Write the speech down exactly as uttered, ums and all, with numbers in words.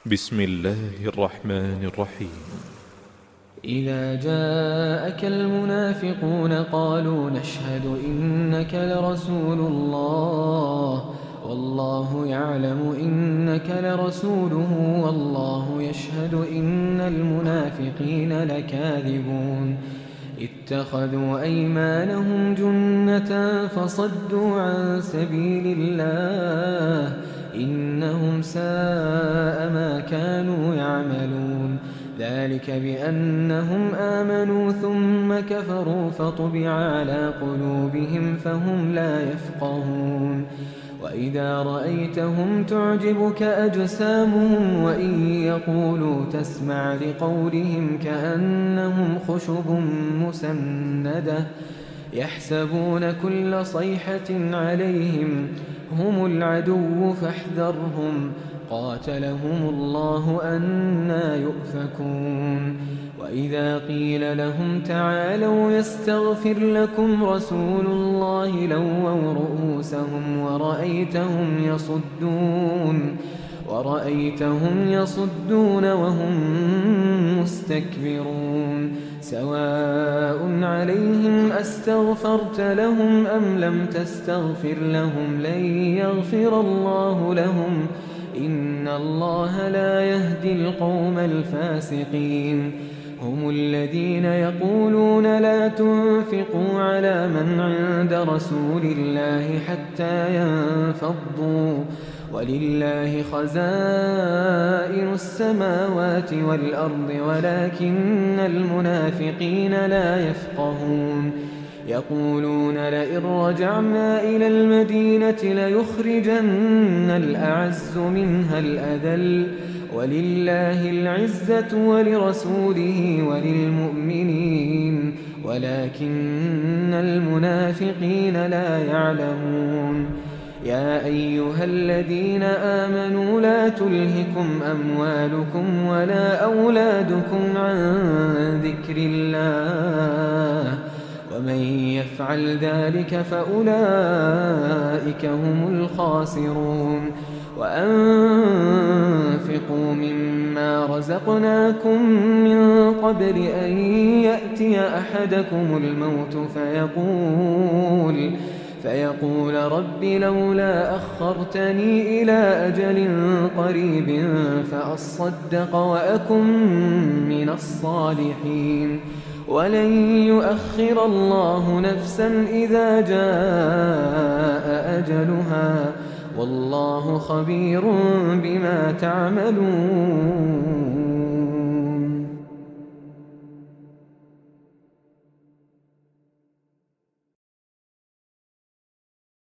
بسم الله الرحمن الرحيم. إذا جاءك المنافقون قالوا نشهد إنك لرسول الله والله يعلم إنك لرسوله والله يشهد إن المنافقين لكاذبون. اتخذوا أيمانهم جنة فصدوا عن سبيل الله إنهم ساء ما كانوا يعملون. ذلك بأنهم آمنوا ثم كفروا فطبع على قلوبهم فهم لا يفقهون. وإذا رأيتهم تعجبك أجسامهم وإن يقولوا تسمع لقولهم كأنهم خشب مسندة يحسبون كل صيحة عليهم هم العدو فاحذرهم قاتلهم الله أنى يؤفكون. وإذا قيل لهم تعالوا يستغفر لكم رسول الله لووا رؤوسهم ورأيتهم يصدون ورأيتهم يصدون وهم مستكبرون. سواء عليهم أستغفرت لهم أم لم تستغفر لهم لن يغفر الله لهم إن الله لا يهدي القوم الفاسقين. هم الذين يقولون لا تنفقوا على من عند رسول الله حتى ينفضوا ولله خزائن السماوات والأرض ولكن المنافقين لا يفقهون. يقولون لئن رجعنا إلى المدينة ليخرجن الأعز منها الأذل ولله العزة ولرسوله وللمؤمنين ولكن المنافقين لا يعلمون. يا أيها الذين آمنوا لا تلهكم أموالكم ولا أولادكم عن ذكر الله ومن يفعل ذلك فأولئك هم الخاسرون. وأنفقوا مما رزقناكم من قبل أن يأتي أحدكم الموت فيقول فيقول رب لولا أخرتني إلى أجل قريب فأصدق وأكن من الصالحين ولن يؤخر الله نفسا إذا جاء أجلها والله خبير بما تعملون.